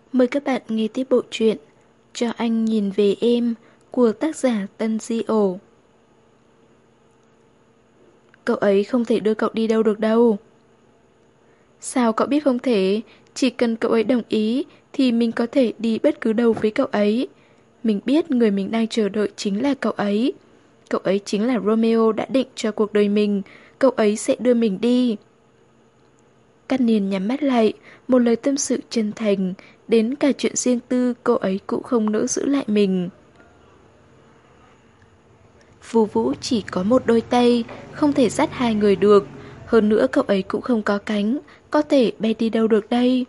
Mời các bạn nghe tiếp bộ truyện Cho anh nhìn về em của tác giả Tân Di Ổ. Cậu ấy không thể đưa cậu đi đâu được đâu. Sao cậu biết không thể? Chỉ cần cậu ấy đồng ý thì mình có thể đi bất cứ đâu với cậu ấy. Mình biết người mình đang chờ đợi chính là cậu ấy. Cậu ấy chính là Romeo đã định cho cuộc đời mình. Cậu ấy sẽ đưa mình đi. Cát Niên nhắm mắt lại, một lời tâm sự chân thành, đến cả chuyện riêng tư cô ấy cũng không nỡ giữ lại mình. Vu Vũ chỉ có một đôi tay, không thể dắt hai người được. Hơn nữa cậu ấy cũng không có cánh, có thể bay đi đâu được đây.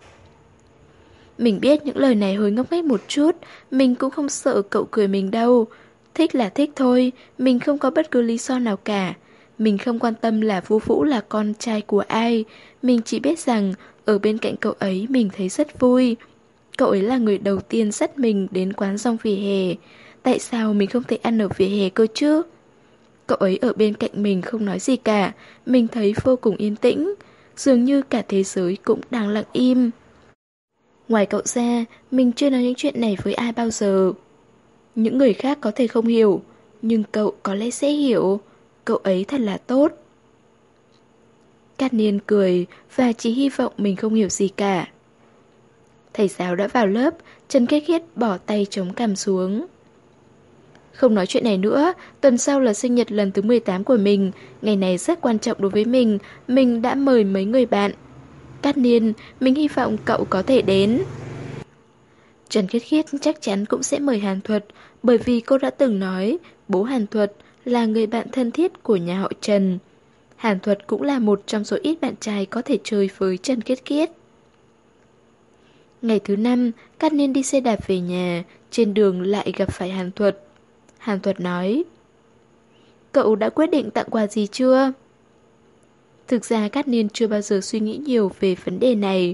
Mình biết những lời này hơi ngốc nghếch một chút, mình cũng không sợ cậu cười mình đâu. Thích là thích thôi, mình không có bất cứ lý do nào cả. Mình không quan tâm là Vu Vũ là con trai của ai, mình chỉ biết rằng ở bên cạnh cậu ấy mình thấy rất vui. Cậu ấy là người đầu tiên dắt mình đến quán rong vỉa hè. Tại sao mình không thể ăn ở vỉa hè cơ chứ? Cậu ấy ở bên cạnh mình không nói gì cả, mình thấy vô cùng yên tĩnh. Dường như cả thế giới cũng đang lặng im. Ngoài cậu ra, mình chưa nói những chuyện này với ai bao giờ. Những người khác có thể không hiểu, nhưng cậu có lẽ sẽ hiểu. Cậu ấy thật là tốt. Cát Niên cười và chỉ hy vọng mình không hiểu gì cả. Thầy giáo đã vào lớp, Trần Khiết Khiết bỏ tay chống cằm xuống. Không nói chuyện này nữa, tuần sau là sinh nhật lần thứ 18 của mình, ngày này rất quan trọng đối với mình đã mời mấy người bạn. Cát Niên, mình hy vọng cậu có thể đến. Trần Khiết Khiết chắc chắn cũng sẽ mời Hàn Thuật, bởi vì cô đã từng nói bố Hàn Thuật là người bạn thân thiết của nhà họ Trần. Hàn Thuật cũng là một trong số ít bạn trai có thể chơi với Trần Khiết Khiết. Ngày thứ 5, Cát Niên đi xe đạp về nhà, trên đường lại gặp phải Hàn Thuật. Hàn Thuật nói: Cậu đã quyết định tặng quà gì chưa? Thực ra Cát Niên chưa bao giờ suy nghĩ nhiều về vấn đề này.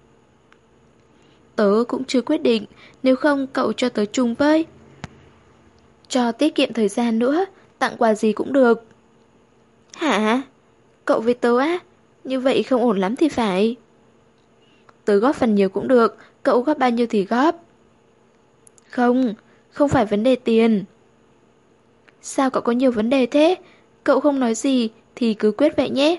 Tớ cũng chưa quyết định, nếu không cậu cho tớ chung với. Cho tiết kiệm thời gian nữa, tặng quà gì cũng được. Hả? Cậu với tớ á? Như vậy không ổn lắm thì phải. Tớ góp phần nhiều cũng được, cậu góp bao nhiêu thì góp. Không, không phải vấn đề tiền. Sao cậu có nhiều vấn đề thế? Cậu không nói gì thì cứ quyết vậy nhé.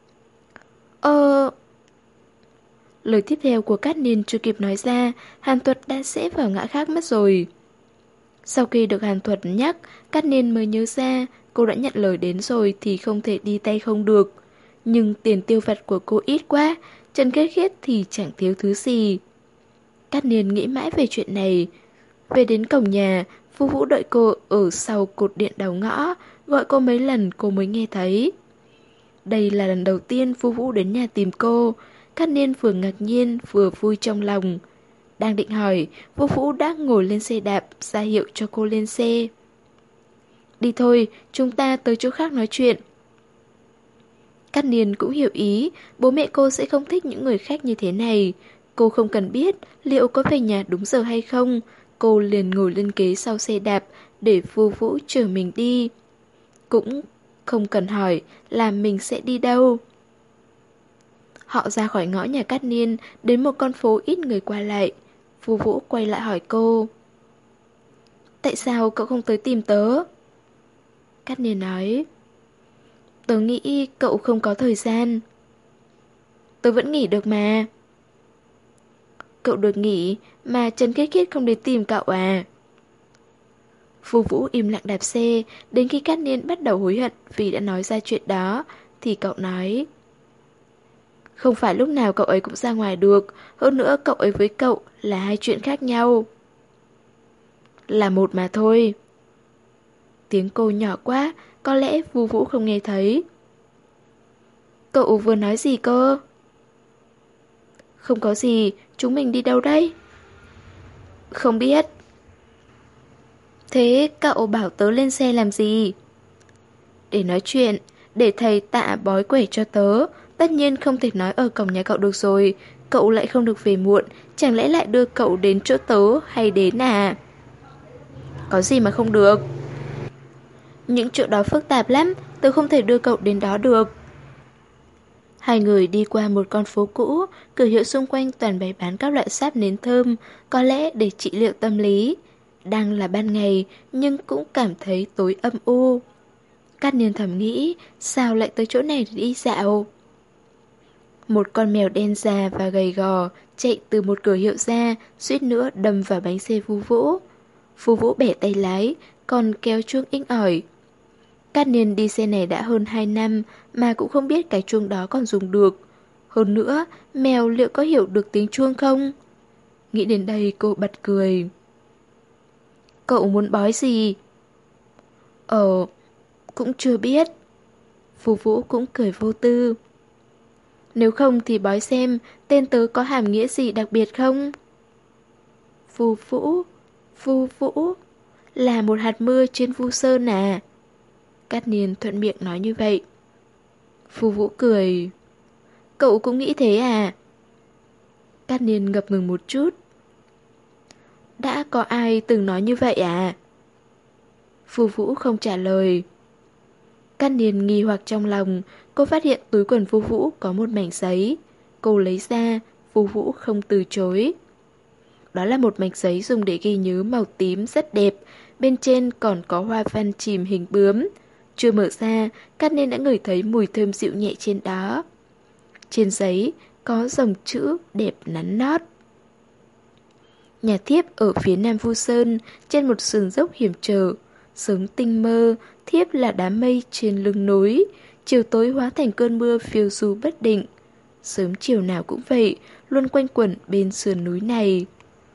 Lời tiếp theo của Cát Niên chưa kịp nói ra, Hàn Thuật đã sẽ vào ngã khác mất rồi. Sau khi được Hàn Thuật nhắc, Cát Niên mới nhớ ra cô đã nhận lời đến rồi thì không thể đi tay không được. Nhưng tiền tiêu vặt của cô ít quá, Trần Khiết Khiết thì chẳng thiếu thứ gì. Cát Niên nghĩ mãi về chuyện này. Về đến cổng nhà, Vu Vũ đợi cô ở sau cột điện đầu ngõ, gọi cô mấy lần cô mới nghe thấy. Đây là lần đầu tiên Vu Vũ đến nhà tìm cô. Cát Niên vừa ngạc nhiên vừa vui trong lòng. Đang định hỏi, Vu Vũ đã ngồi lên xe đạp, ra hiệu cho cô lên xe. Đi thôi, chúng ta tới chỗ khác nói chuyện. Cát Niên cũng hiểu ý, bố mẹ cô sẽ không thích những người khách như thế này. Cô không cần biết liệu có về nhà đúng giờ hay không. Cô liền ngồi lên ghế sau xe đạp để Vu Vũ chở mình đi. Cũng không cần hỏi là mình sẽ đi đâu. Họ ra khỏi ngõ nhà Cát Niên, đến một con phố ít người qua lại. Vu Vũ quay lại hỏi cô: Tại sao cậu không tới tìm tớ? Cát Niên nói: Tớ nghĩ cậu không có thời gian. Tớ vẫn nghỉ được mà. Cậu được nghỉ mà Trần Khiết Khiết không đến tìm cậu à? Vu Vũ im lặng đạp xe, đến khi Cát Niên bắt đầu hối hận vì đã nói ra chuyện đó, thì cậu nói: Không phải lúc nào cậu ấy cũng ra ngoài được, hơn nữa cậu ấy với cậu là hai chuyện khác nhau. Là một mà thôi. Tiếng cô nhỏ quá, có lẽ Vu Vũ không nghe thấy. Cậu vừa nói gì cơ? Không có gì, chúng mình đi đâu đây? Không biết. Thế cậu bảo tớ lên xe làm gì? Để nói chuyện, để thầy Tạ bói quẻ cho tớ. Tất nhiên không thể nói ở cổng nhà cậu được rồi. Cậu lại không được về muộn, chẳng lẽ lại đưa cậu đến chỗ tớ hay đến à? Có gì mà không được? Những chỗ đó phức tạp lắm, tớ không thể đưa cậu đến đó được. Hai người đi qua một con phố cũ, cửa hiệu xung quanh toàn bày bán các loại sáp nến thơm, có lẽ để trị liệu tâm lý. Đang là ban ngày, nhưng cũng cảm thấy tối âm u. Cát Niên thầm nghĩ, sao lại tới chỗ này để đi dạo? Một con mèo đen già và gầy gò chạy từ một cửa hiệu ra, suýt nữa đâm vào bánh xe Vu Vũ. Vu Vũ bẻ tay lái, còn kéo chuông inh ỏi. Cát Niên đi xe này đã hơn 2 năm mà cũng không biết cái chuông đó còn dùng được. Hơn nữa, mèo liệu có hiểu được tiếng chuông không? Nghĩ đến đây cô bật cười. Cậu muốn bói gì? Cũng chưa biết. Vu Vũ cũng cười vô tư. Nếu không thì bói xem tên tớ có hàm nghĩa gì đặc biệt không? Vu Vũ, Vu Vũ, là một hạt mưa trên Vu Sơn à? Cát Niên thuận miệng nói như vậy. Vu Vũ cười. Cậu cũng nghĩ thế à? Cát Niên ngập ngừng một chút. Đã có ai từng nói như vậy à? Vu Vũ không trả lời. Cát Niên nghi hoặc trong lòng, cô phát hiện túi quần Vu Vũ có một mảnh giấy. Cô lấy ra, Vu Vũ không từ chối. Đó là một mảnh giấy dùng để ghi nhớ màu tím rất đẹp, bên trên còn có hoa văn chìm hình bướm. Chưa mở ra, Cát Niên đã ngửi thấy mùi thơm dịu nhẹ trên đó. Trên giấy có dòng chữ đẹp nắn nót. Nhà thiếp ở phía nam Vu Sơn, trên một sườn dốc hiểm trở. Sớm tinh mơ, thiếp là đám mây trên lưng núi, chiều tối hóa thành cơn mưa phiêu du bất định. Sớm chiều nào cũng vậy, luôn quanh quẩn bên sườn núi này.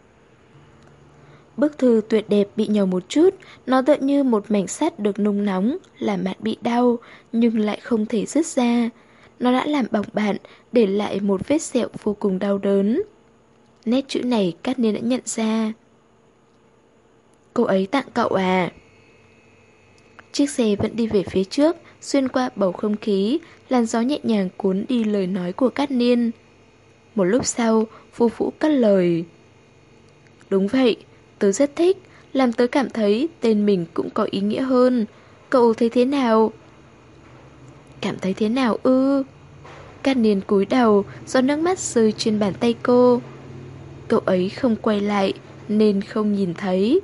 Bức thư tuyệt đẹp bị nhầu một chút, nó tựa như một mảnh sắt được nung nóng, làm bạn bị đau, nhưng lại không thể dứt ra. Nó đã làm bỏng bạn, để lại một vết sẹo vô cùng đau đớn. Nét chữ này Cát Niên đã nhận ra. Cô ấy tặng cậu à? Chiếc xe vẫn đi về phía trước, xuyên qua bầu không khí, làn gió nhẹ nhàng cuốn đi lời nói của Cát Niên. Một lúc sau, Vu Vũ cất lời. Đúng vậy, tớ rất thích, làm tớ cảm thấy tên mình cũng có ý nghĩa hơn. Cậu thấy thế nào? Cảm thấy thế nào ư? Cát Niên cúi đầu, giọt nước mắt rơi trên bàn tay cô. Cậu ấy không quay lại, nên không nhìn thấy.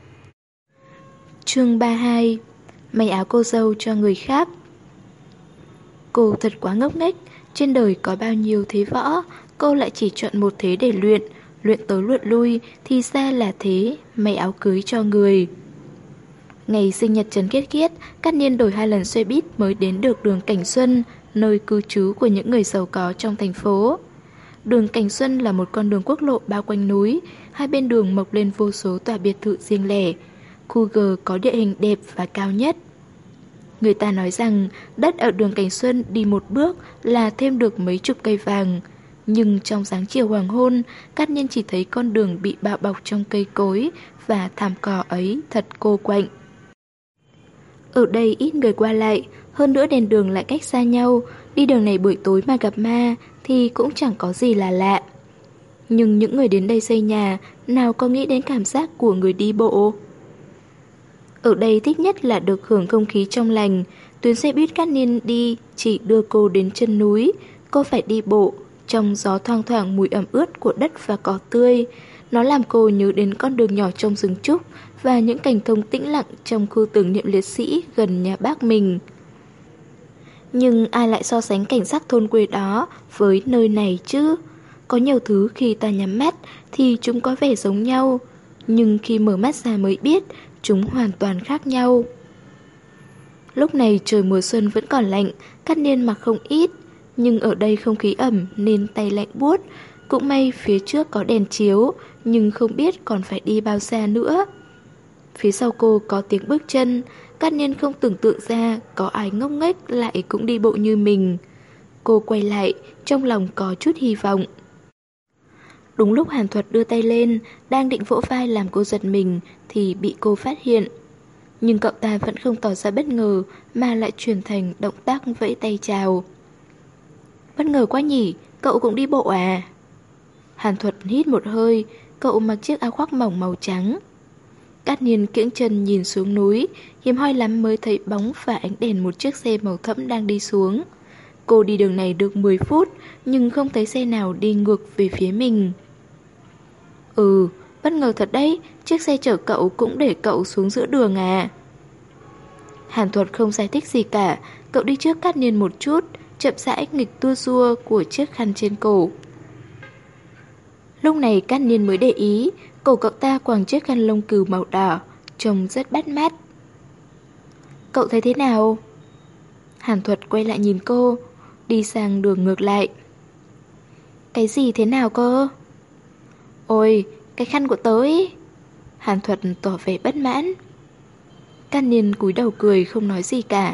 Chương 32. May áo cô dâu cho người khác. Cô thật quá ngốc nghếch, trên đời có bao nhiêu thế võ, cô lại chỉ chọn một thế để luyện, luyện tới luyện lui, thì ra là thế, may áo cưới cho người. Ngày sinh nhật Trần Kiết Kiết, Cát Niên đổi 2 lần xe buýt mới đến được đường Cảnh Xuân, nơi cư trú của những người giàu có trong thành phố. Đường Cảnh Xuân là một con đường quốc lộ bao quanh núi, hai bên đường mọc lên vô số tòa biệt thự riêng lẻ. Khu G có địa hình đẹp và cao nhất. Người ta nói rằng đất ở đường Cảnh Xuân đi một bước là thêm được mấy chục cây vàng. Nhưng trong dáng chiều hoàng hôn, Cát Niên chỉ thấy con đường bị bao bọc trong cây cối và thảm cỏ ấy thật cô quạnh. Ở đây ít người qua lại, hơn nữa đèn đường lại cách xa nhau, đi đường này buổi tối mà gặp ma thì cũng chẳng có gì là lạ. Nhưng những người đến đây xây nhà nào có nghĩ đến cảm giác của người đi bộ. Ở đây thích nhất là được hưởng không khí trong lành. Tuyến xe buýt Cát Niên đi chỉ đưa cô đến chân núi. Cô phải đi bộ trong gió thoang thoảng mùi ẩm ướt của đất và cỏ tươi. Nó làm cô nhớ đến con đường nhỏ trong rừng trúc và những cành thông tĩnh lặng trong khu tưởng niệm liệt sĩ gần nhà bác mình. Nhưng ai lại so sánh cảnh sắc thôn quê đó với nơi này chứ? Có nhiều thứ khi ta nhắm mắt thì chúng có vẻ giống nhau, nhưng khi mở mắt ra mới biết chúng hoàn toàn khác nhau. Lúc này trời mùa xuân vẫn còn lạnh, Cát Niên mặc không ít, nhưng ở đây không khí ẩm nên tay lạnh buốt. Cũng may phía trước có đèn chiếu, nhưng không biết còn phải đi bao xa nữa. Phía sau cô có tiếng bước chân, Cát Niên không tưởng tượng ra có ai ngốc nghếch lại cũng đi bộ như mình. Cô quay lại, trong lòng có chút hy vọng. Đúng lúc Hàn Thuật đưa tay lên, đang định vỗ vai làm cô giật mình thì bị cô phát hiện. Nhưng cậu ta vẫn không tỏ ra bất ngờ mà lại chuyển thành động tác vẫy tay chào. Bất ngờ quá nhỉ, cậu cũng đi bộ à? Hàn Thuật hít một hơi, cậu mặc chiếc áo khoác mỏng màu trắng. Cát Niên kiễng chân nhìn xuống núi, hiếm hoi lắm mới thấy bóng và ánh đèn một chiếc xe màu thẫm đang đi xuống. Cô đi đường này được 10 phút, nhưng không thấy xe nào đi ngược về phía mình. Bất ngờ thật đấy, chiếc xe chở cậu cũng để cậu xuống giữa đường à? Hàn Thuật không giải thích gì cả, cậu đi trước Cát Niên một chút, chậm rãi nghịch tua rua của chiếc khăn trên cổ. Lúc này Cát Niên mới để ý, cổ cậu ta quàng chiếc khăn lông cừu màu đỏ, trông rất bắt mắt. Cậu thấy thế nào? Hàn Thuật quay lại nhìn cô, đi sang đường ngược lại. Cái gì thế nào cơ? Ôi, cái khăn của tớ ý. Hàn Thuật tỏ vẻ bất mãn. Cát Niên cúi đầu cười không nói gì cả.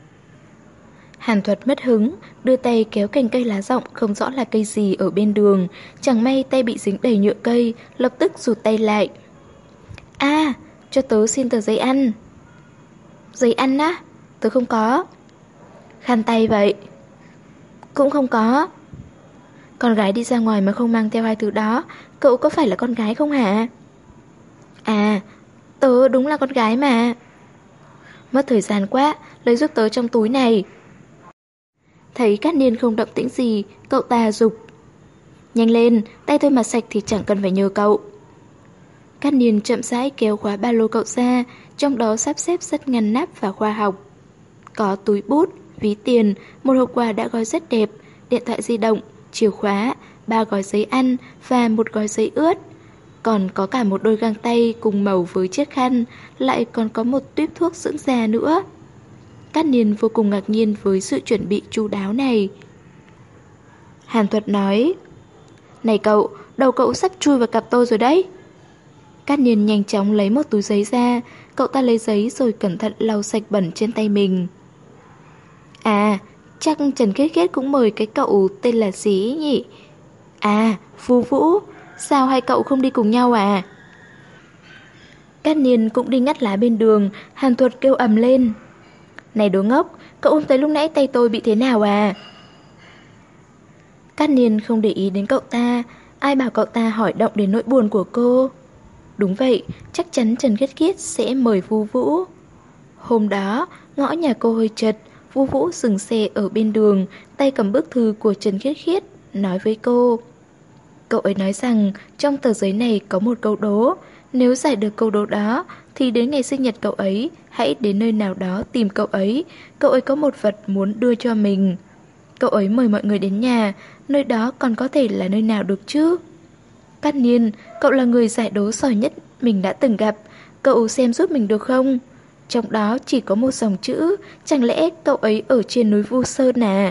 Hàn Thuật mất hứng, đưa tay kéo cành cây lá rộng không rõ là cây gì ở bên đường. Chẳng may tay bị dính đầy nhựa cây, lập tức rụt tay lại. À, cho tớ xin tờ giấy ăn. Giấy ăn á? Tớ không có. Khăn tay vậy? Cũng không có. Con gái đi ra ngoài mà không mang theo hai thứ đó, cậu có phải là con gái không hả? À, tớ đúng là con gái mà. Mất thời gian quá, lấy giúp tớ trong túi này. Thấy Cát Niên không động tĩnh gì, cậu ta giục. Nhanh lên, tay tôi mà sạch thì chẳng cần phải nhờ cậu. Cát Niên chậm rãi kéo khóa ba lô cậu ra, trong đó sắp xếp rất ngăn nắp và khoa học. Có túi bút, ví tiền, một hộp quà đã gói rất đẹp, điện thoại di động, chìa khóa, 3 gói giấy ăn và một gói giấy ướt. Còn có cả một đôi găng tay cùng màu với chiếc khăn, lại còn có một tuýp thuốc dưỡng da nữa. Cát Niên vô cùng ngạc nhiên với sự chuẩn bị chu đáo này. Hàn Thuật nói, này cậu, đầu cậu sắp chui vào cặp tôi rồi đấy. Cát Niên nhanh chóng lấy một túi giấy ra, cậu ta lấy giấy rồi cẩn thận lau sạch bẩn trên tay mình. À, chắc Trần Khiết Khiết cũng mời cái cậu tên là gì ấy nhỉ? À, Vu Vũ, sao hai cậu không đi cùng nhau à? Cát Niên cũng đi ngắt lá bên đường, Hàn Thuật kêu ầm lên. Này đồ ngốc, cậu ôm tới lúc nãy tay tôi bị thế nào à? Cát Niên không để ý đến cậu ta, ai bảo cậu ta hỏi động đến nỗi buồn của cô. Đúng vậy, chắc chắn Trần Khiết Khiết sẽ mời Vu Vũ. Hôm đó, ngõ nhà cô hơi chật, Vu Vũ dừng xe ở bên đường, tay cầm bức thư của Trần Khiết Khiết, nói với cô. Cậu ấy nói rằng trong tờ giấy này có một câu đố, nếu giải được câu đố đó thì đến ngày sinh nhật cậu ấy, hãy đến nơi nào đó tìm cậu ấy có một vật muốn đưa cho mình. Cậu ấy mời mọi người đến nhà, nơi đó còn có thể là nơi nào được chứ? Cát Niên, cậu là người giải đố giỏi nhất mình đã từng gặp, cậu xem giúp mình được không? Trong đó chỉ có một dòng chữ, chẳng lẽ cậu ấy ở trên núi Vu Sơn à?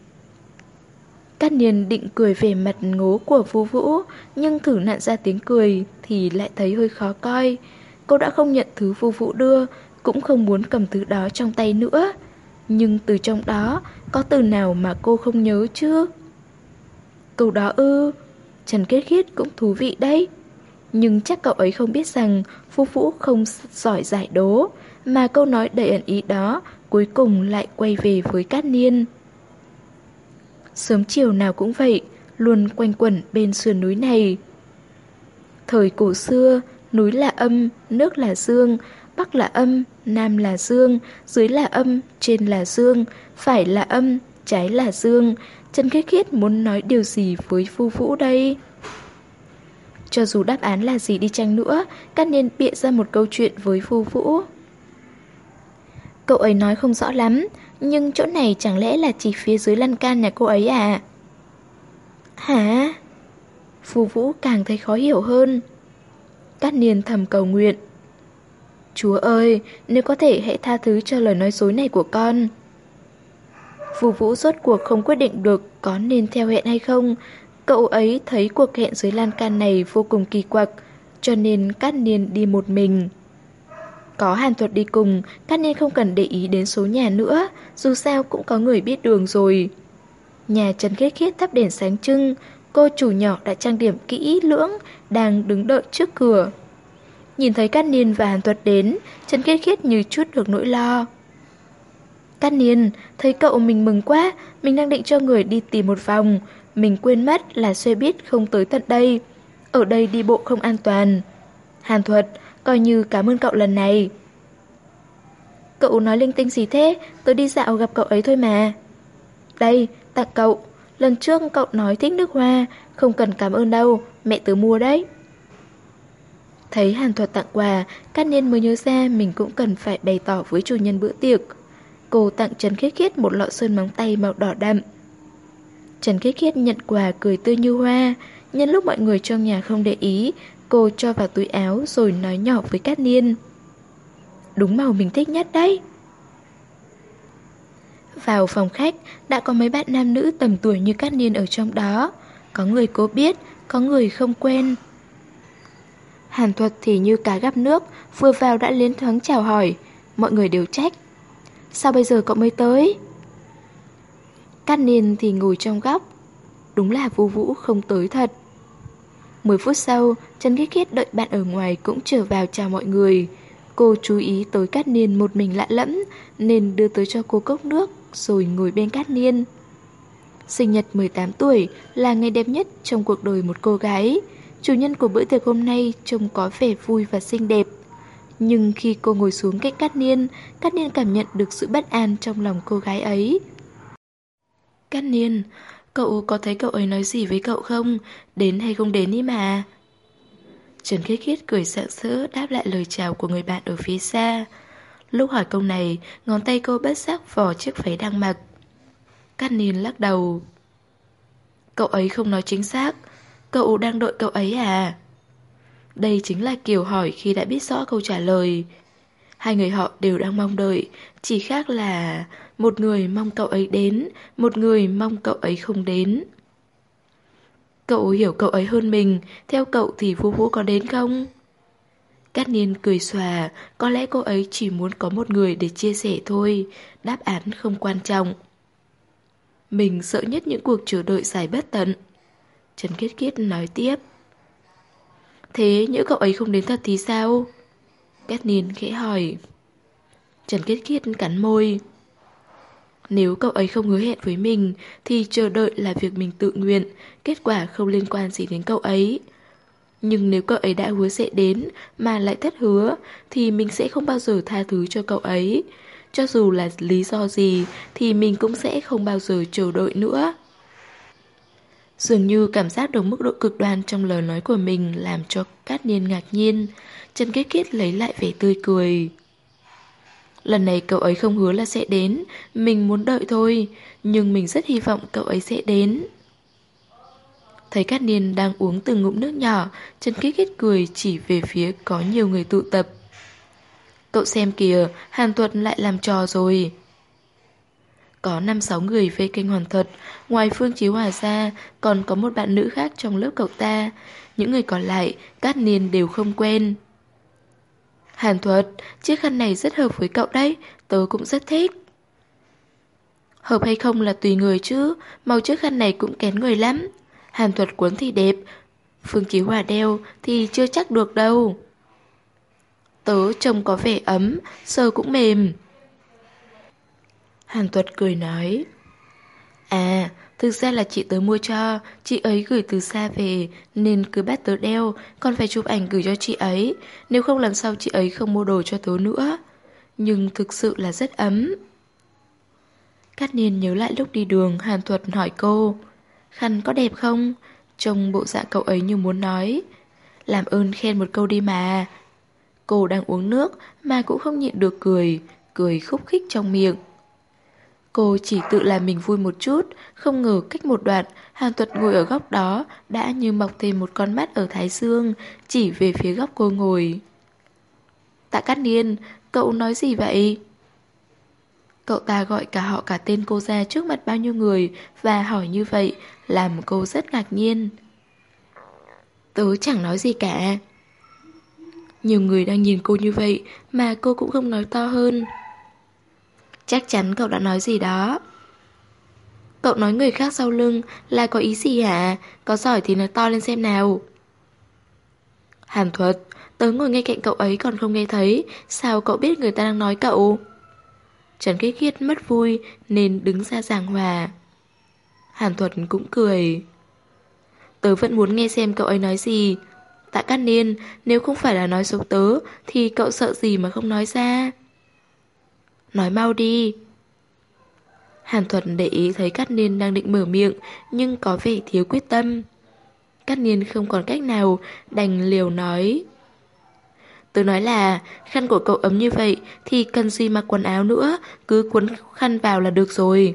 Cát Niên định cười về mặt ngố của Vu Vũ, nhưng thử nặn ra tiếng cười thì lại thấy hơi khó coi. Cô đã không nhận thứ Vu Vũ đưa, cũng không muốn cầm thứ đó trong tay nữa. Nhưng từ trong đó, có từ nào mà cô không nhớ chứ? Câu đó ư? Trần Khiết Khiết cũng thú vị đấy. Nhưng chắc cậu ấy không biết rằng Vu Vũ không giỏi giải đố, mà câu nói đầy ẩn ý đó cuối cùng lại quay về với Cát Niên. Sớm chiều nào cũng vậy, luôn quanh quẩn bên sườn núi này. Thời cổ xưa, núi là âm, nước là dương, bắc là âm, nam là dương, dưới là âm, trên là dương, phải là âm, trái là dương. Trần Khiết Khiết muốn nói điều gì với Vu Vũ đây? Cho dù đáp án là gì đi chăng nữa, Cát Niên bịa ra một câu chuyện với Vu Vũ. Cậu ấy nói không rõ lắm, nhưng chỗ này chẳng lẽ là chỉ phía dưới lan can nhà cô ấy à? Hả? Vu Vũ càng thấy khó hiểu hơn. Cát Niên thầm cầu nguyện. Chúa ơi, nếu có thể hãy tha thứ cho lời nói dối này của con. Vu Vũ rốt cuộc không quyết định được có nên theo hẹn hay không. Cậu ấy thấy cuộc hẹn dưới lan can này vô cùng kỳ quặc, cho nên Cát Niên đi một mình. Có Hàn Thuật đi cùng, Cát Niên không cần để ý đến số nhà nữa, dù sao cũng có người biết đường rồi. Nhà Trần Khiết Khiết thắp đèn sáng trưng, cô chủ nhỏ đã trang điểm kỹ lưỡng, đang đứng đợi trước cửa. Nhìn thấy Cát Niên và Hàn Thuật đến, Trần Khiết Khiết như chút được nỗi lo. Cát Niên, thấy cậu mình mừng quá, mình đang định cho người đi tìm một vòng. Mình quên mất là xe buýt không tới tận đây. Ở đây đi bộ không an toàn. Hàn Thuật, coi như cảm ơn cậu lần này. Cậu nói linh tinh gì thế, tớ đi dạo gặp cậu ấy thôi mà. Đây, tặng cậu. Lần trước cậu nói thích nước hoa, không cần cảm ơn đâu, mẹ tớ mua đấy. Thấy Hàn Thuật tặng quà, Cát Niên mới nhớ ra mình cũng cần phải bày tỏ với chủ nhân bữa tiệc. Cô tặng Trần Khiết Khiết một lọ sơn móng tay màu đỏ đậm. Trần Khiết Khiết nhận quà cười tươi như hoa. Nhân lúc mọi người trong nhà không để ý, cô cho vào túi áo rồi nói nhỏ với Cát Niên. Đúng màu mình thích nhất đấy. Vào phòng khách, đã có mấy bạn nam nữ tầm tuổi như Cát Niên ở trong đó. Có người cô biết, có người không quen. Hàn Thuật thì như cá gặp nước, vừa vào đã liến thoáng chào hỏi. Mọi người đều trách. Sao bây giờ cậu mới tới? Cát Niên thì ngồi trong góc. Đúng là Vu Vũ không tới thật. 10 phút sau, Trần Khiết Khiết đợi bạn ở ngoài cũng trở vào chào mọi người. Cô chú ý tới Cát Niên một mình lạ lẫm nên đưa tới cho cô cốc nước rồi ngồi bên Cát Niên. Sinh nhật 18 tuổi là ngày đẹp nhất trong cuộc đời một cô gái. Chủ nhân của bữa tiệc hôm nay trông có vẻ vui và xinh đẹp. Nhưng khi cô ngồi xuống cạnh Cát Niên cảm nhận được sự bất an trong lòng cô gái ấy. Cát Niên, cậu có thấy cậu ấy nói gì với cậu không? Đến hay không đến ý mà. Trần Khiết Khiết cười sảng sỡ đáp lại lời chào của người bạn ở phía xa. Lúc hỏi câu này, ngón tay cô bất giác vò chiếc váy đang mặc. Cát Niên lắc đầu. Cậu ấy không nói chính xác. Cậu đang đợi cậu ấy à? Đây chính là kiểu hỏi khi đã biết rõ câu trả lời. Hai người họ đều đang mong đợi, chỉ khác là một người mong cậu ấy đến, một người mong cậu ấy không đến. Cậu hiểu cậu ấy hơn mình, theo cậu thì Vũ Vũ có đến không? Cát Niên cười xòa, có lẽ cô ấy chỉ muốn có một người để chia sẻ thôi, đáp án không quan trọng. Mình sợ nhất những cuộc chờ đợi dài bất tận. Trần Khiết Khiết nói tiếp. Thế nhỡ cậu ấy không đến thật thì sao? Cát Niên khẽ hỏi. Trần Khiết Khiết cắn môi. Nếu cậu ấy không hứa hẹn với mình thì chờ đợi là việc mình tự nguyện, kết quả không liên quan gì đến cậu ấy. Nhưng nếu cậu ấy đã hứa sẽ đến mà lại thất hứa thì mình sẽ không bao giờ tha thứ cho cậu ấy. Cho dù là lý do gì thì mình cũng sẽ không bao giờ chờ đợi nữa. Dường như cảm giác được mức độ cực đoan trong lời nói của mình làm cho Cát Niên ngạc nhiên. Trần Khiết Khiết lấy lại vẻ tươi cười. Lần này cậu ấy không hứa là sẽ đến, mình muốn đợi thôi, nhưng mình rất hy vọng cậu ấy sẽ đến. Thấy Cát Niên đang uống từng ngụm nước nhỏ, Trần Khiết Khiết cười chỉ về phía có nhiều người tụ tập. Cậu xem kìa, Hàn Thuật lại làm trò rồi. Có 5-6 người vây quanh Hoàn Thuật, ngoài Phương Chí Hòa ra, còn có một bạn nữ khác trong lớp cậu ta. Những người còn lại, Cát Niên đều không quen. Hàn Thuật, chiếc khăn này rất hợp với cậu đấy, tớ cũng rất thích. Hợp hay không là tùy người chứ, màu chiếc khăn này cũng kén người lắm. Hàn Thuật cuốn thì đẹp, Phương Chí Hòa đeo thì chưa chắc được đâu. Tớ trông có vẻ ấm, sờ cũng mềm. Hàn Thuật cười nói. À, thực ra là chị tớ mua cho, chị ấy gửi từ xa về nên cứ bắt tớ đeo, còn phải chụp ảnh gửi cho chị ấy, nếu không lần sau chị ấy không mua đồ cho tớ nữa. Nhưng thực sự là rất ấm. Cát Niên nhớ lại lúc đi đường, Hàn Thuật hỏi cô, khăn có đẹp không? Trông bộ dạng cậu ấy như muốn nói, làm ơn khen một câu đi mà. Cô đang uống nước mà cũng không nhịn được cười, cười khúc khích trong miệng. Cô chỉ tự làm mình vui một chút, không ngờ cách một đoạn, Hàn Thuật ngồi ở góc đó đã như mọc thêm một con mắt ở thái dương, chỉ về phía góc cô ngồi. Tạ Cát Niên, cậu nói gì vậy? Cậu ta gọi cả họ cả tên cô ra trước mặt bao nhiêu người và hỏi như vậy, làm cô rất ngạc nhiên. Tớ chẳng nói gì cả. Nhiều người đang nhìn cô như vậy mà cô cũng không nói to hơn. Chắc chắn cậu đã nói gì đó. Cậu nói người khác sau lưng là có ý gì hả? Có giỏi thì nói to lên xem nào. Hàn Thuật, tớ ngồi ngay cạnh cậu ấy còn không nghe thấy, sao cậu biết người ta đang nói cậu? Trần Khiết Khiết mất vui nên đứng ra giảng hòa. Hàn Thuật cũng cười. Tớ vẫn muốn nghe xem cậu ấy nói gì. Tạ Cát Niên, nếu không phải là nói xấu tớ thì cậu sợ gì mà không nói ra? Nói mau đi. Hàn Thuật để ý thấy Cát Niên đang định mở miệng, nhưng có vẻ thiếu quyết tâm. Cát Niên không còn cách nào, đành liều nói. Tớ nói là, khăn của cậu ấm như vậy thì cần gì mặc quần áo nữa, cứ cuốn khăn vào là được rồi.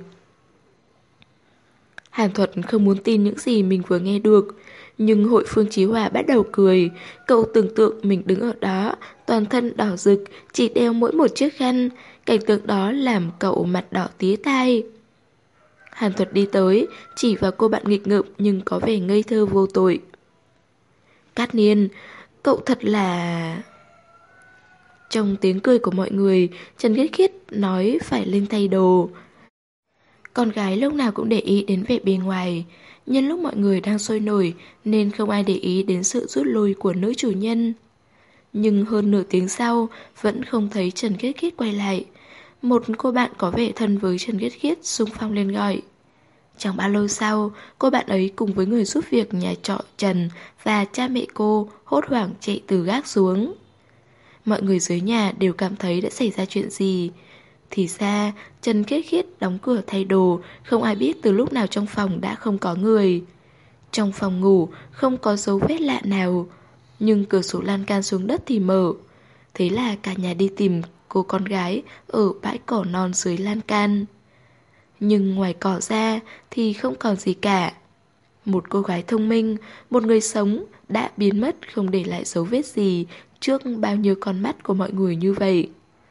Hàn Thuật không muốn tin những gì mình vừa nghe được, nhưng Hội Phương Chí Hòa bắt đầu cười. Cậu tưởng tượng mình đứng ở đó, toàn thân đỏ rực, chỉ đeo mỗi một chiếc khăn. Cảnh tượng đó làm cậu mặt đỏ tía tai. Hàn Thuật đi tới, chỉ vào cô bạn nghịch ngợm nhưng có vẻ ngây thơ vô tội. Cát Niên, cậu thật là... Trong tiếng cười của mọi người, Trần Khiết Khiết nói phải lên thay đồ. Con gái lúc nào cũng để ý đến vẻ bề ngoài. Nhân lúc mọi người đang sôi nổi nên không ai để ý đến sự rút lui của nữ chủ nhân. Nhưng hơn nửa tiếng sau vẫn không thấy Trần Khiết Khiết quay lại. Một cô bạn có vẻ thân với Trần Khiết Khiết xung phong lên gọi. Chẳng bao lâu sau, cô bạn ấy cùng với người giúp việc nhà trọ Trần và cha mẹ cô hốt hoảng chạy từ gác xuống. Mọi người dưới nhà đều cảm thấy đã xảy ra chuyện gì. Thì ra, Trần Khiết Khiết đóng cửa thay đồ, không ai biết từ lúc nào trong phòng đã không có người. Trong phòng ngủ không có dấu vết lạ nào, nhưng cửa sổ lan can xuống đất thì mở. Thế là cả nhà đi tìm cô con gái ở bãi cỏ non dưới lan can. Nhưng ngoài cỏ ra thì không còn gì cả. Một cô gái thông minh, một người sống đã biến mất không để lại dấu vết gì trước bao nhiêu con mắt của mọi người như vậy.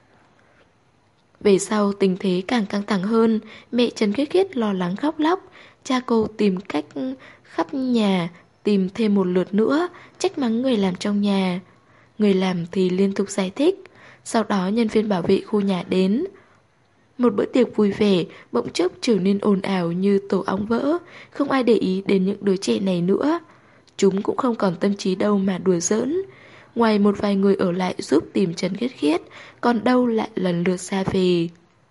Về sau tình thế càng căng thẳng hơn, mẹ Trần Khiết Khiết lo lắng khóc lóc, cha cô tìm cách khắp nhà, tìm thêm một lượt nữa, trách mắng người làm trong nhà. Người làm thì liên tục giải thích, sau đó nhân viên bảo vệ khu nhà đến. Một bữa tiệc vui vẻ, bỗng chốc trở nên ồn ào như tổ ong vỡ, không ai để ý đến những đứa trẻ này nữa. Chúng cũng không còn tâm trí đâu mà đùa giỡn. Ngoài một vài người ở lại giúp tìm Trần Khiết Khiết, còn đâu lại lần lượt ra về.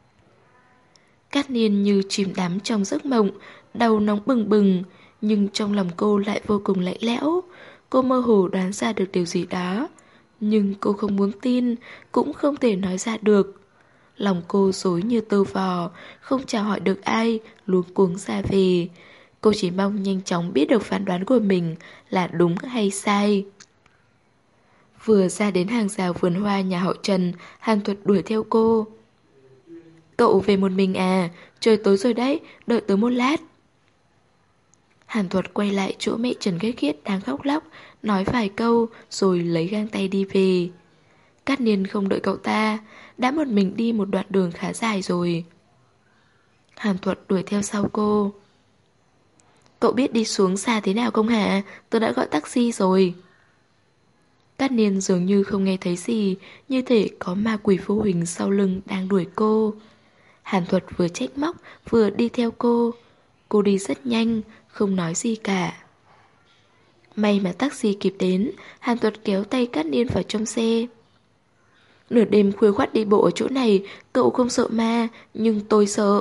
Cát Niên như chìm đắm trong giấc mộng, đầu nóng bừng bừng, nhưng trong lòng cô lại vô cùng lạnh lẽo. Cô mơ hồ đoán ra được điều gì đó, nhưng cô không muốn tin, cũng không thể nói ra được. Lòng cô rối như tơ vò, không chào hỏi được ai, luống cuống ra về. Cô chỉ mong nhanh chóng biết được phán đoán của mình là đúng hay sai. Vừa ra đến hàng rào vườn hoa nhà họ Trần, Hàn Thuật đuổi theo cô. Cậu về một mình à? Trời tối rồi đấy, đợi tớ một lát. Hàn Thuật quay lại chỗ mẹ Trần Khiết Khiết đang khóc lóc, nói vài câu rồi lấy găng tay đi về. Cát Niên không đợi cậu ta, đã một mình đi một đoạn đường khá dài rồi. Hàn Thuật đuổi theo sau cô. Cậu biết đi xuống xa thế nào không hả? Tớ đã gọi taxi rồi. Cát Niên dường như không nghe thấy gì, như thể có ma quỷ vô hình sau lưng đang đuổi cô. Hàn Thuật vừa trách móc vừa đi theo cô. Cô đi rất nhanh, không nói gì cả. May mà taxi kịp đến, Hàn Thuật kéo tay Cát Niên vào trong xe. Nửa đêm khuya khoắt đi bộ ở chỗ này, cậu không sợ ma, nhưng tôi sợ.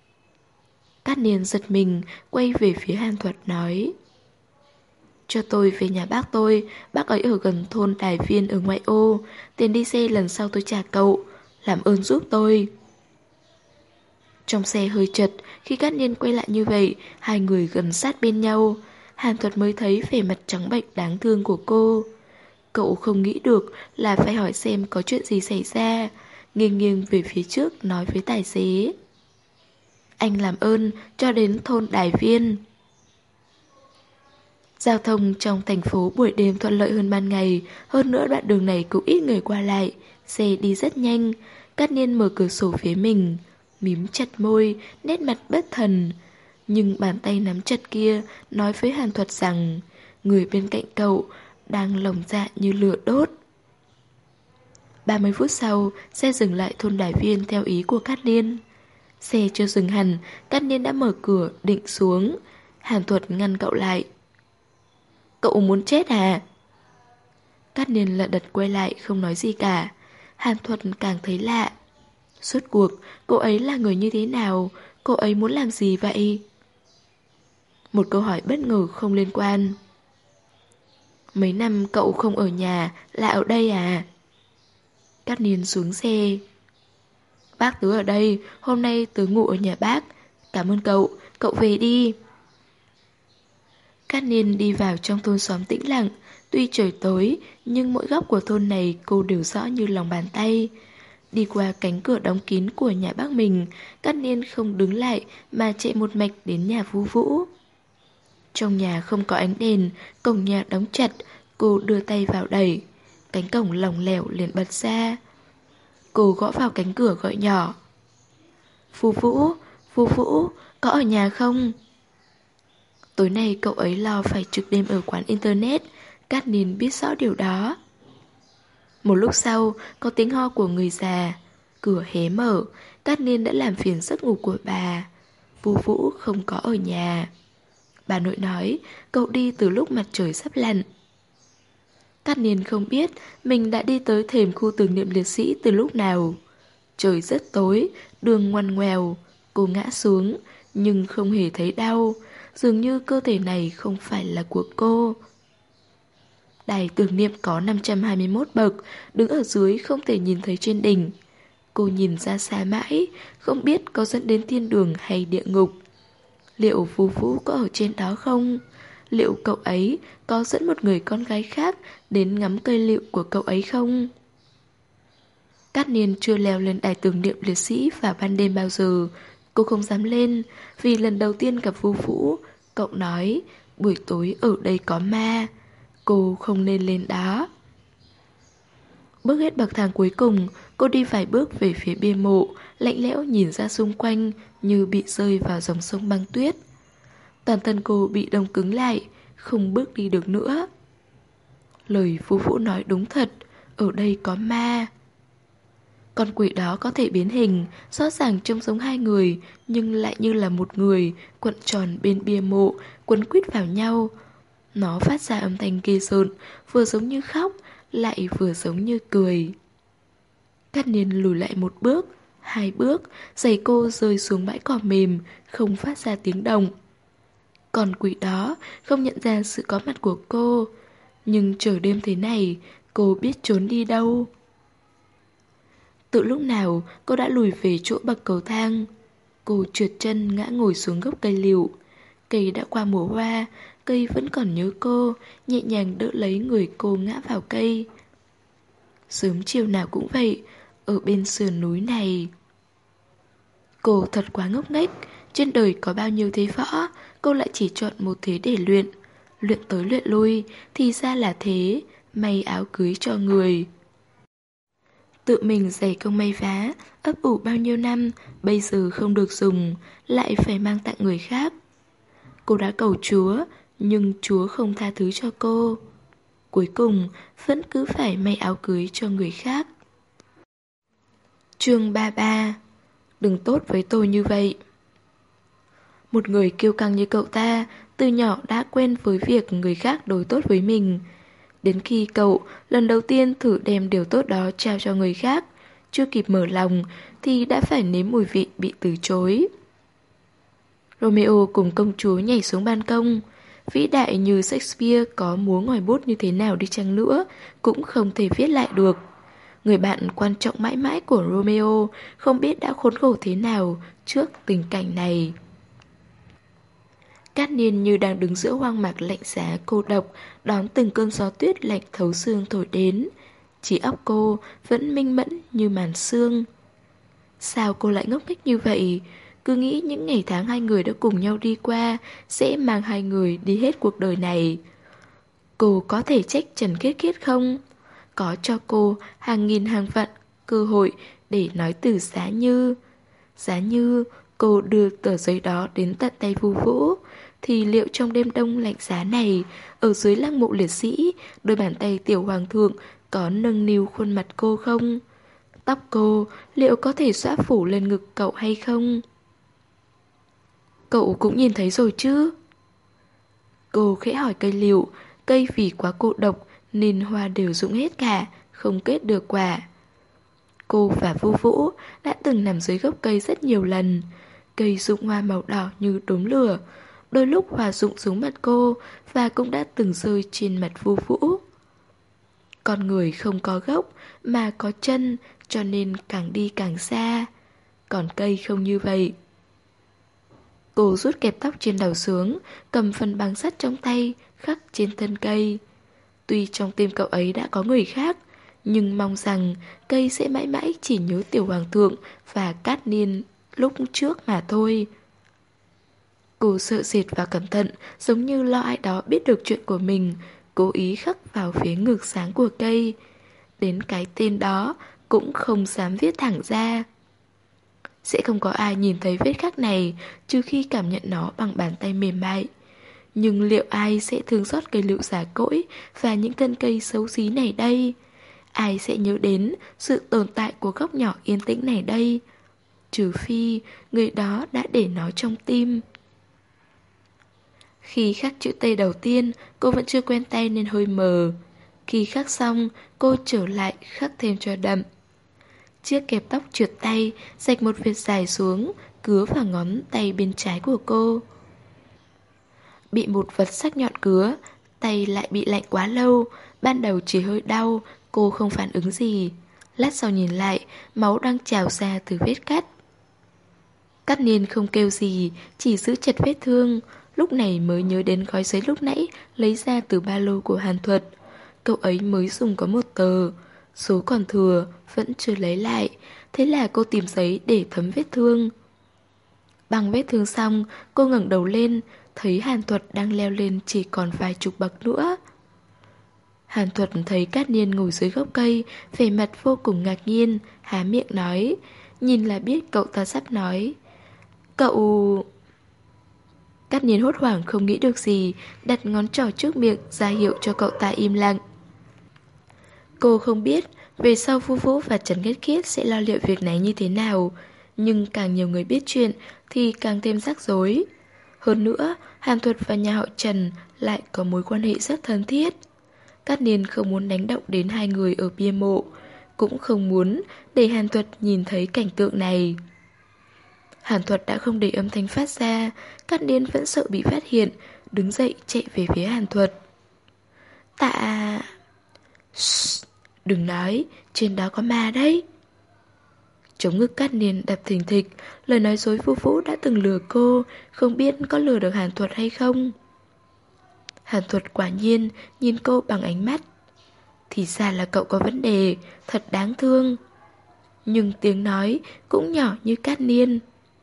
Cát Niên giật mình, quay về phía Hàn Thuật nói. Cho tôi về nhà bác tôi, bác ấy ở gần thôn Đài Viên ở ngoại ô, tiền đi xe lần sau tôi trả cậu, làm ơn giúp tôi. Trong xe hơi chật, khi Cát Niên quay lại như vậy, hai người gần sát bên nhau. Hàn Thuật mới thấy vẻ mặt trắng bệch đáng thương của cô. Cậu không nghĩ được là phải hỏi xem có chuyện gì xảy ra, nghiêng nghiêng về phía trước nói với tài xế. Anh làm ơn cho đến thôn Đài Viên. Giao thông trong thành phố buổi đêm thuận lợi hơn ban ngày, hơn nữa đoạn đường này cũng ít người qua lại, xe đi rất nhanh. Cát Niên mở cửa sổ phía mình, mím chặt môi, nét mặt bất thần. Nhưng bàn tay nắm chặt kia nói với Hàn Thuật rằng người bên cạnh cậu đang lồng dạ như lửa đốt. 30 phút sau, xe dừng lại thôn Đài Viên theo ý của Cát Niên. Xe chưa dừng hẳn, Cát Niên đã mở cửa định xuống. Hàn Thuật ngăn cậu lại. Cậu muốn chết à? Cát Niên lật đật quay lại không nói gì cả. Hàn Thuật càng thấy lạ. Suốt cuộc, cô ấy là người như thế nào? Cô ấy muốn làm gì vậy? Một câu hỏi bất ngờ không liên quan. Mấy năm cậu không ở nhà, là ở đây à? Cát Niên xuống xe. Bác tớ ở đây, hôm nay tớ ngủ ở nhà bác, Cảm ơn cậu về đi. Cát Niên đi vào trong thôn xóm tĩnh lặng. Tuy trời tối, nhưng mỗi góc của thôn này cô đều rõ như lòng bàn tay. Đi qua cánh cửa đóng kín của nhà bác mình, Cát Niên không đứng lại mà chạy một mạch đến nhà Vu Vũ. Trong nhà không có ánh đèn, cổng nhà đóng chặt, cô đưa tay vào đẩy. Cánh cổng lỏng lẻo liền bật ra. Cô gõ vào cánh cửa gọi nhỏ. Vu Vũ, Vu Vũ, có ở nhà không? Tối nay cậu ấy lo phải trực đêm ở quán internet, Cát Niên biết rõ điều đó. Một lúc sau, có tiếng ho của người già. Cửa hé mở, Cát Niên đã làm phiền giấc ngủ của bà. Vu Vũ không có ở nhà. Bà nội nói, cậu đi từ lúc mặt trời sắp lặn. Cát Niên không biết mình đã đi tới thềm khu tưởng niệm liệt sĩ từ lúc nào. Trời rất tối, đường ngoằn ngoèo. Cô ngã xuống, nhưng không hề thấy đau. Dường như cơ thể này không phải là của cô. Đài tưởng niệm có 521 bậc, đứng ở dưới không thể nhìn thấy trên đỉnh. Cô nhìn ra xa mãi, không biết có dẫn đến thiên đường hay địa ngục. Liệu Vu Vũ có ở trên đó không? Liệu cậu ấy có dẫn một người con gái khác đến ngắm cây lựu của cậu ấy không? Cát Niên chưa leo lên đài tưởng niệm liệt sĩ vào ban đêm bao giờ. Cô không dám lên, vì lần đầu tiên gặp Vu Vũ, cậu nói buổi tối ở đây có ma. Cô không nên lên đó. Bước hết bậc thang cuối cùng, cô đi vài bước về phía bia mộ, lạnh lẽo nhìn ra xung quanh như bị rơi vào dòng sông băng tuyết. Toàn thân cô bị đông cứng lại, không bước đi được nữa. Lời Vu Vũ nói đúng thật, ở đây có ma. Con quỷ đó có thể biến hình, rõ ràng trông giống hai người, nhưng lại như là một người, cuộn tròn bên bia mộ, quấn quýt vào nhau. Nó phát ra âm thanh ghê rợn, vừa giống như khóc, lại vừa giống như cười. Cát Niên lùi lại một bước, hai bước, giày cô rơi xuống bãi cỏ mềm, không phát ra tiếng động. Còn quỷ đó không nhận ra sự có mặt của cô, nhưng chờ đêm thế này, cô biết trốn đi đâu. Từ lúc nào cô đã lùi về chỗ bậc cầu thang. Cô trượt chân ngã ngồi xuống gốc cây lựu. Cây đã qua mùa hoa, cây vẫn còn nhớ cô, nhẹ nhàng đỡ lấy người cô ngã vào cây. Sớm chiều nào cũng vậy, ở bên sườn núi này. Cô thật quá ngốc nghếch, trên đời có bao nhiêu thế võ, cô lại chỉ chọn một thế để luyện. Luyện tới luyện lui, thì ra là thế, may áo cưới cho người. Tự mình giày công may vá, ấp ủ bao nhiêu năm, bây giờ không được dùng, lại phải mang tặng người khác. Cô đã cầu Chúa, nhưng Chúa không tha thứ cho cô. Cuối cùng, vẫn cứ phải may áo cưới cho người khác. Chương 33. Đừng tốt với tôi như vậy. Một người kiêu căng như cậu ta, từ nhỏ đã quen với việc người khác đối tốt với mình. Đến khi cậu lần đầu tiên thử đem điều tốt đó trao cho người khác, chưa kịp mở lòng thì đã phải nếm mùi vị bị từ chối. Romeo cùng công chúa nhảy xuống ban công. Vĩ đại như Shakespeare có múa ngòi bút như thế nào đi chăng nữa cũng không thể viết lại được. Người bạn quan trọng mãi mãi của Romeo không biết đã khốn khổ thế nào trước tình cảnh này. Cát Niên như đang đứng giữa hoang mạc lạnh giá cô độc, đón từng cơn gió tuyết lạnh thấu xương thổi đến. Trí óc cô vẫn minh mẫn như màn sương. Sao cô lại ngốc nghếch như vậy? Cứ nghĩ những ngày tháng hai người đã cùng nhau đi qua sẽ mang hai người đi hết cuộc đời này. Cô có thể trách Trần Khiết Khiết không? Có cho cô hàng nghìn hàng vạn cơ hội để nói từ Giá Như. Giá Như cô đưa tờ giấy đó đến tận tay Vu Vũ, thì liệu trong đêm đông lạnh giá này, ở dưới lăng mộ liệt sĩ, đôi bàn tay tiểu hoàng thượng có nâng niu khuôn mặt cô không? Tóc cô liệu có thể xõa phủ lên ngực cậu hay không? Cậu cũng nhìn thấy rồi chứ? Cô khẽ hỏi cây lựu, cây vì quá cô độc nên hoa đều rụng hết cả, không kết được quả. Cô và Vu Vũ đã từng nằm dưới gốc cây rất nhiều lần. Cây rụng hoa màu đỏ như đốm lửa. Đôi lúc hoa rụng xuống mặt cô và cũng đã từng rơi trên mặt Vu Vũ. Con người không có gốc mà có chân, cho nên càng đi càng xa. Còn cây không như vậy. Cô rút kẹp tóc trên đầu xuống, cầm phần bằng sắt trong tay, khắc trên thân cây. Tuy trong tim cậu ấy đã có người khác, nhưng mong rằng cây sẽ mãi mãi chỉ nhớ tiểu hoàng thượng và Cát Niên lúc trước mà thôi. Cô sợ sệt và cẩn thận, giống như lo ai đó biết được chuyện của mình, cố ý khắc vào phía ngực sáng của cây. Đến cái tên đó cũng không dám viết thẳng ra. Sẽ không có ai nhìn thấy vết khắc này, trừ khi cảm nhận nó bằng bàn tay mềm mại. Nhưng liệu ai sẽ thương xót cây lựu già cỗi và những thân cây xấu xí này đây? Ai sẽ nhớ đến sự tồn tại của góc nhỏ yên tĩnh này đây? Trừ phi người đó đã để nó trong tim. Khi khắc chữ T đầu tiên, cô vẫn chưa quen tay nên hơi mờ. Khi khắc xong, cô trở lại khắc thêm cho đậm. Chiếc kẹp tóc trượt tay, rạch một vệt dài xuống, cứa vào ngón tay bên trái của cô. Bị một vật sắc nhọn cứa, tay lại bị lạnh quá lâu, ban đầu chỉ hơi đau, cô không phản ứng gì. Lát sau nhìn lại, máu đang trào ra từ vết cắt. Cát Niên không kêu gì, chỉ giữ chặt vết thương, lúc này mới nhớ đến gói giấy lúc nãy lấy ra từ ba lô của Hàn Thuật. Cậu ấy mới dùng có một tờ, số còn thừa vẫn chưa lấy lại, thế là cô tìm giấy để thấm vết thương. Bằng vết thương xong, cô ngẩng đầu lên, thấy Hàn Thuật đang leo lên chỉ còn vài chục bậc nữa. Hàn Thuật thấy Cát Niên ngồi dưới gốc cây, vẻ mặt vô cùng ngạc nhiên, há miệng nói, nhìn là biết cậu ta sắp nói. Cậu... Cát Niên hốt hoảng không nghĩ được gì, đặt ngón trỏ trước miệng ra hiệu cho cậu ta im lặng. Cô không biết về sau Vu Vũ và Trần Kết Khiết sẽ lo liệu việc này như thế nào, nhưng càng nhiều người biết chuyện thì càng thêm rắc rối. Hơn nữa, Hàn Thuật và nhà họ Trần lại có mối quan hệ rất thân thiết. Cát Niên không muốn đánh động đến hai người ở bia mộ, cũng không muốn để Hàn Thuật nhìn thấy cảnh tượng này. Hàn Thuật đã không để âm thanh phát ra, Cát Niên vẫn sợ bị phát hiện, đứng dậy chạy về phía Hàn Thuật. Tạ... Shh, đừng nói, trên đó có ma đấy. Chống ngực Cát Niên đập thình thịch, lời nói dối Vu Vũ đã từng lừa cô, không biết có lừa được Hàn Thuật hay không. Hàn Thuật quả nhiên nhìn cô bằng ánh mắt. Thì ra là cậu có vấn đề, thật đáng thương. Nhưng tiếng nói cũng nhỏ như Cát Niên.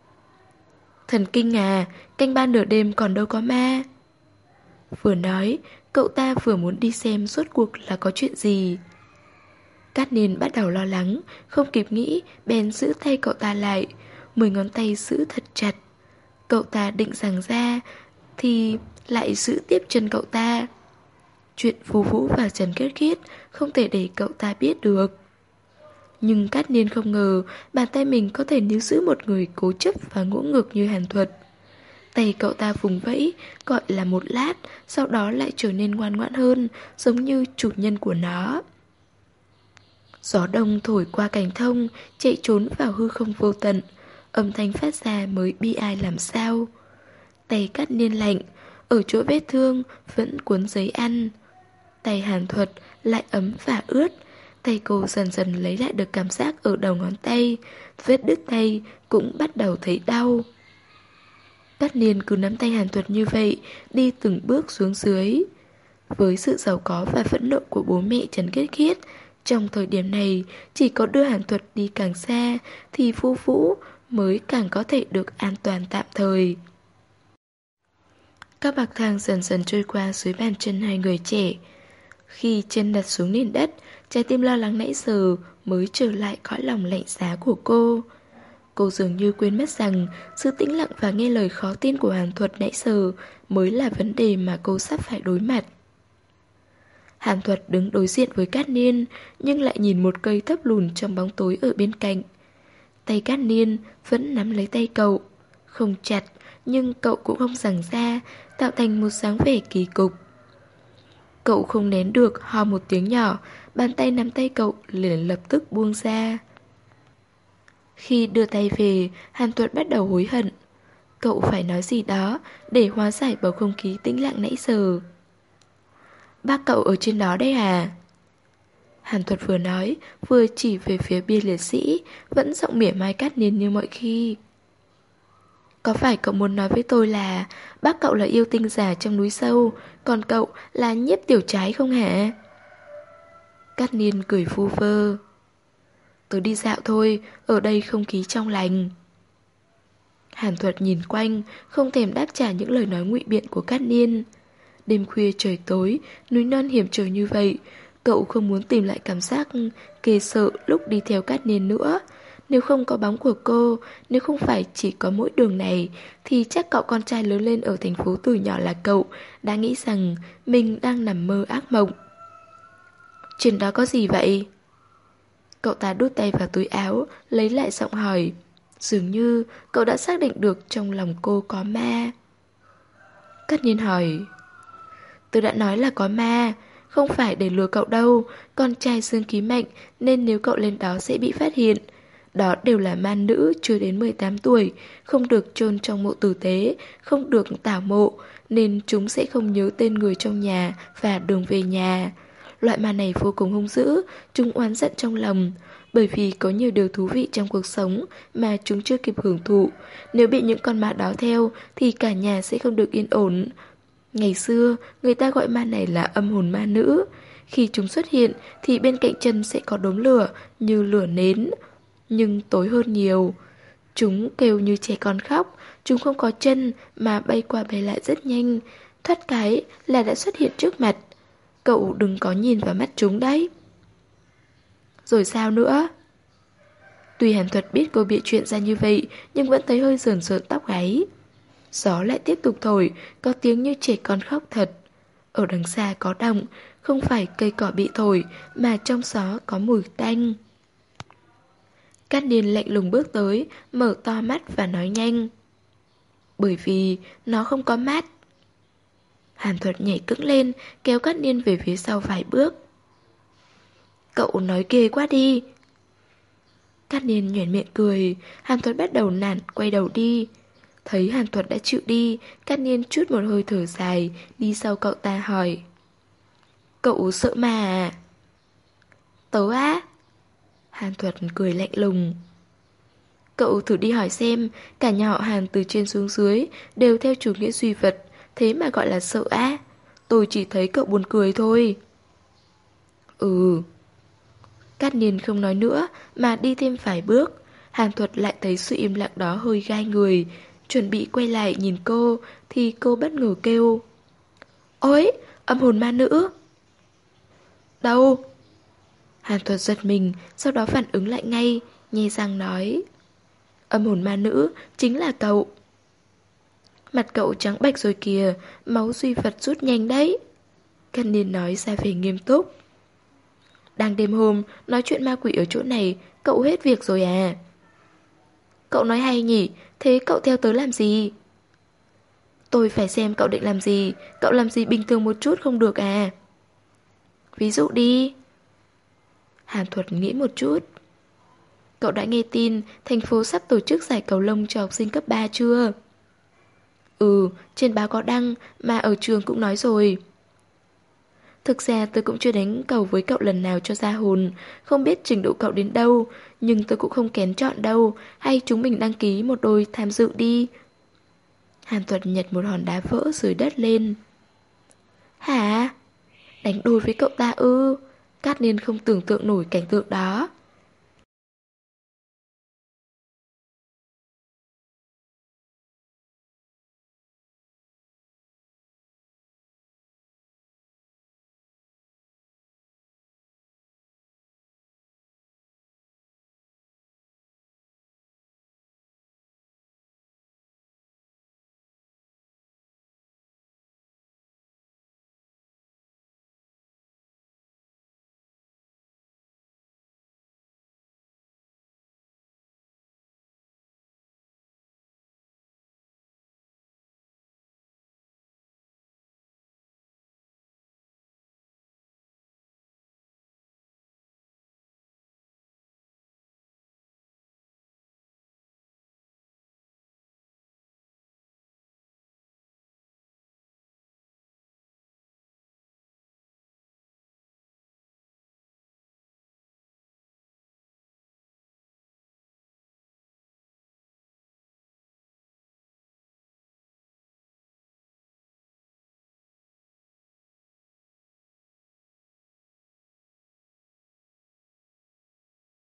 Thần kinh à, canh ba nửa đêm còn đâu có ma. Vừa nói, cậu ta vừa muốn đi xem rốt cuộc là có chuyện gì. Cát Niên bắt đầu lo lắng, không kịp nghĩ, bèn giữ tay cậu ta lại, 10 ngón tay giữ thật chặt. Cậu ta định giằng ra, thì lại giữ tiếp chân cậu ta. Chuyện Vu Vũ và Trần Kết Khiết không thể để cậu ta biết được. Nhưng Cát Niên không ngờ bàn tay mình có thể níu giữ một người cố chấp và ngỗ ngược như Hàn Thuật. Tay cậu ta vùng vẫy, gọi là một lát, sau đó lại trở nên ngoan ngoãn hơn, giống như chủ nhân của nó. Gió đông thổi qua cành thông, chạy trốn vào hư không vô tận, âm thanh phát ra mới bi ai làm sao. Tay Cát Niên lạnh, ở chỗ vết thương vẫn cuốn giấy ăn. Tay Hàn Thuật lại ấm và ướt. Tay cô dần dần lấy lại được cảm giác ở đầu ngón tay, vết đứt tay cũng bắt đầu thấy đau. Cát Niên cứ nắm tay Hàn Thuật như vậy, đi từng bước xuống dưới. Với sự giàu có và phẫn nộ của bố mẹ Trần Kết Khiết, trong thời điểm này chỉ có đưa Hàn Thuật đi càng xa thì Vu Vũ mới càng có thể được an toàn tạm thời. Các bậc thang dần dần trôi qua dưới bàn chân hai người trẻ. Khi chân đặt xuống nền đất, trái tim lo lắng nãy giờ mới trở lại cõi lòng lạnh giá của cô. Cô dường như quên mất rằng sự tĩnh lặng và nghe lời khó tin của Hàn Thuật nãy giờ mới là vấn đề mà cô sắp phải đối mặt. Hàn Thuật đứng đối diện với Cát Niên, nhưng lại nhìn một cây thấp lùn trong bóng tối ở bên cạnh. Tay Cát Niên vẫn nắm lấy tay cậu, không chặt, nhưng cậu cũng không giằng ra, tạo thành một dáng vẻ kỳ cục. Cậu không nén được, ho một tiếng nhỏ, bàn tay nắm tay cậu liền lập tức buông ra. Khi đưa tay về, Hàn Thuật bắt đầu hối hận. Cậu phải nói gì đó để hóa giải bầu không khí tĩnh lặng nãy giờ. Bác cậu ở trên đó đây à? Hàn Thuật vừa nói, vừa chỉ về phía bia liệt sĩ, vẫn giọng mỉa mai Cát Niên như mọi khi. Có phải cậu muốn nói với tôi là bác cậu là yêu tinh giả trong núi sâu, còn cậu là Nhiếp Tiểu Trái không hả? Cát Niên cười vu vơ. Tớ đi dạo thôi, ở đây không khí trong lành. Hàn Thuật nhìn quanh, không thèm đáp trả những lời nói ngụy biện của Cát Niên. Đêm khuya trời tối, núi non hiểm trở như vậy, cậu không muốn tìm lại cảm giác ghê sợ lúc đi theo Cát Niên nữa. Nếu không có bóng của cô, nếu không phải chỉ có mỗi đường này, thì chắc cậu con trai lớn lên ở thành phố từ nhỏ là cậu đã nghĩ rằng mình đang nằm mơ ác mộng. Trên đó có gì vậy? Cậu ta đút tay vào túi áo, lấy lại giọng hỏi. Dường như cậu đã xác định được trong lòng cô có ma. Cát Nhiên hỏi. Tôi đã nói là có ma, không phải để lừa cậu đâu. Con trai dương khí mạnh nên nếu cậu lên đó sẽ bị phát hiện. Đó đều là ma nữ chưa đến 18 tuổi, không được chôn trong mộ tử tế, không được tảo mộ, nên chúng sẽ không nhớ tên người trong nhà và đường về nhà. Loại ma này vô cùng hung dữ, chúng oán giận trong lòng, bởi vì có nhiều điều thú vị trong cuộc sống mà chúng chưa kịp hưởng thụ. Nếu bị những con ma đó theo thì cả nhà sẽ không được yên ổn. Ngày xưa, người ta gọi ma này là âm hồn ma nữ. Khi chúng xuất hiện thì bên cạnh chân sẽ có đốm lửa như lửa nến, nhưng tối hơn nhiều. Chúng kêu như trẻ con khóc, chúng không có chân mà bay qua bay lại rất nhanh. Thoát cái là đã xuất hiện trước mặt. Cậu đừng có nhìn vào mắt chúng đấy. Rồi sao nữa? Tuy Hàn Thuật biết cô bịa chuyện ra như vậy, nhưng vẫn thấy hơi rờn rợn tóc gáy. Gió lại tiếp tục thổi, có tiếng như trẻ con khóc thật. Ở đằng xa có động, không phải cây cỏ bị thổi, mà trong gió có mùi tanh. Cát Niên lạnh lùng bước tới, mở to mắt và nói nhanh. Bởi vì nó không có mắt. Hàn Thuật nhảy cẫng lên, kéo Cát Niên về phía sau vài bước. Cậu nói ghê quá đi. Cát Niên nhoẻn miệng cười, Hàn Thuật bắt đầu nản quay đầu đi. Thấy Hàn Thuật đã chịu đi, Cát Niên trút một hơi thở dài, đi sau cậu ta hỏi. Cậu sợ ma à? Tớ á? Hàn Thuật cười lạnh lùng. Cậu thử đi hỏi xem, cả nhà họ Hàn từ trên xuống dưới đều theo chủ nghĩa duy vật, thế mà gọi là sợ á? Tôi chỉ thấy cậu buồn cười thôi. Ừ. Cát Niên không nói nữa mà đi thêm vài bước. Hàn Thuật lại thấy sự im lặng đó hơi gai người. Chuẩn bị quay lại nhìn cô thì cô bất ngờ kêu. Ôi, âm hồn ma nữ. Đâu? Hàn Thuật giật mình, sau đó phản ứng lại ngay, nhe răng nói. Âm hồn ma nữ chính là cậu. Mặt cậu trắng bệch rồi kìa, máu duy vật rút nhanh đấy. Cát Niên nói ra vẻ nghiêm túc. Đang đêm hôm, nói chuyện ma quỷ ở chỗ này, cậu hết việc rồi à? Cậu nói hay nhỉ, thế cậu theo tớ làm gì? Tôi phải xem cậu định làm gì, cậu làm gì bình thường một chút không được à? Ví dụ đi. Hàn Thuật nghĩ một chút. Cậu đã nghe tin thành phố sắp tổ chức giải cầu lông cho học sinh cấp 3 chưa? Ừ, trên báo có đăng, mà ở trường cũng nói rồi. Thực ra tôi cũng chưa đánh cầu với cậu lần nào cho ra hồn, không biết trình độ cậu đến đâu, nhưng tôi cũng không kén chọn đâu, hay chúng mình đăng ký một đôi tham dự đi. Hàn Thuật nhặt một hòn đá vỡ dưới đất lên. Hả? Đánh đôi với cậu ta ư? Cát Niên không tưởng tượng nổi cảnh tượng đó.